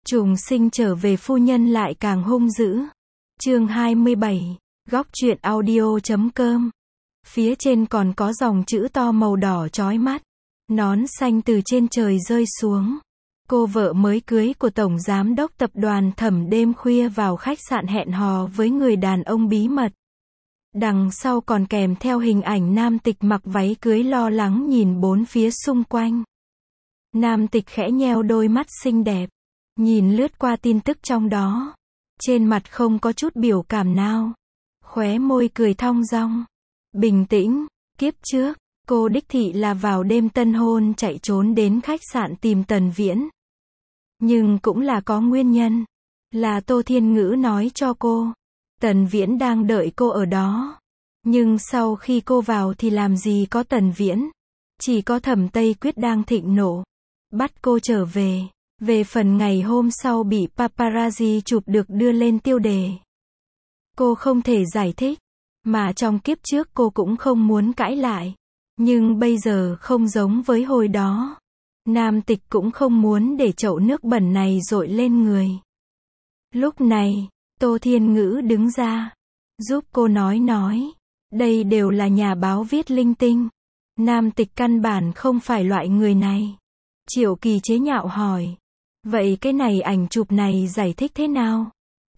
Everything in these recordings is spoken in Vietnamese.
Trùng sinh trở về phu nhân lại càng hung dữ. Chương 27, góc truyện audio.com. Phía trên còn có dòng chữ to màu đỏ chói mắt. Nón xanh từ trên trời rơi xuống. Cô vợ mới cưới của Tổng Giám đốc Tập đoàn Thẩm đêm khuya vào khách sạn hẹn hò với người đàn ông bí mật. Đằng sau còn kèm theo hình ảnh Nam Tịch mặc váy cưới lo lắng nhìn bốn phía xung quanh. Nam Tịch khẽ nheo đôi mắt xinh đẹp, nhìn lướt qua tin tức trong đó. Trên mặt không có chút biểu cảm nào. Khóe môi cười thong dong. Bình tĩnh, kiếp trước, cô đích thị là vào đêm tân hôn chạy trốn đến khách sạn tìm Tần Viễn. Nhưng cũng là có nguyên nhân. Là Tô Thiên Ngữ nói cho cô. Tần Viễn đang đợi cô ở đó. Nhưng sau khi cô vào thì làm gì có Tần Viễn. Chỉ có Thẩm Tây Quyết đang thịnh nộ. Bắt cô trở về. Về phần ngày hôm sau bị paparazzi chụp được đưa lên tiêu đề. Cô không thể giải thích. Mà trong kiếp trước cô cũng không muốn cãi lại. Nhưng bây giờ không giống với hồi đó. Nam Tịch cũng không muốn để chậu nước bẩn này dội lên người. Lúc này, Tô Thiên Ngữ đứng ra. Giúp cô nói. Đây đều là nhà báo viết linh tinh. Nam Tịch căn bản không phải loại người này. Triệu Kỳ chế nhạo hỏi. Vậy cái này ảnh chụp này giải thích thế nào?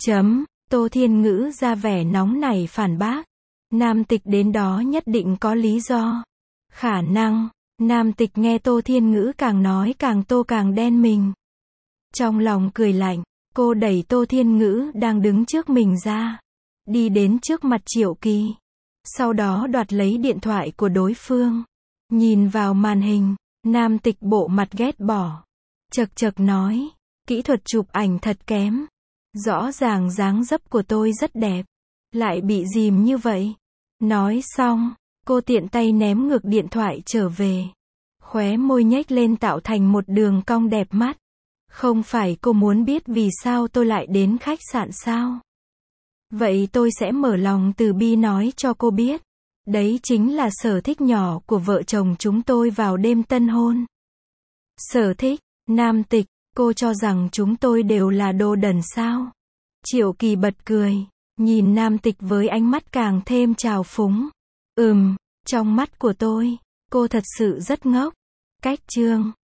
Tô Thiên Ngữ ra vẻ nóng nảy phản bác. Nam Tịch đến đó nhất định có lý do. Khả năng. Nam Tịch nghe Tô Thiên Ngữ càng nói càng tô càng đen mình. Trong lòng cười lạnh, cô đẩy Tô Thiên Ngữ đang đứng trước mình ra. Đi đến trước mặt Triệu Kỳ. Sau đó đoạt lấy điện thoại của đối phương. Nhìn vào màn hình, Nam Tịch bộ mặt ghét bỏ. Chật chật nói, kỹ thuật chụp ảnh thật kém. Rõ ràng dáng dấp của tôi rất đẹp. Lại bị dìm như vậy. Nói xong, cô tiện tay ném ngược điện thoại trở về. Khóe môi nhếch lên tạo thành một đường cong đẹp mắt. Không phải cô muốn biết vì sao tôi lại đến khách sạn sao? Vậy tôi sẽ mở lòng từ bi nói cho cô biết. Đấy chính là sở thích nhỏ của vợ chồng chúng tôi vào đêm tân hôn. Sở thích, Nam Tịch, cô cho rằng chúng tôi đều là đồ đần sao? Triệu Kỳ bật cười, nhìn Nam Tịch với ánh mắt càng thêm trào phúng. Trong mắt của tôi, cô thật sự rất ngốc. Cách chương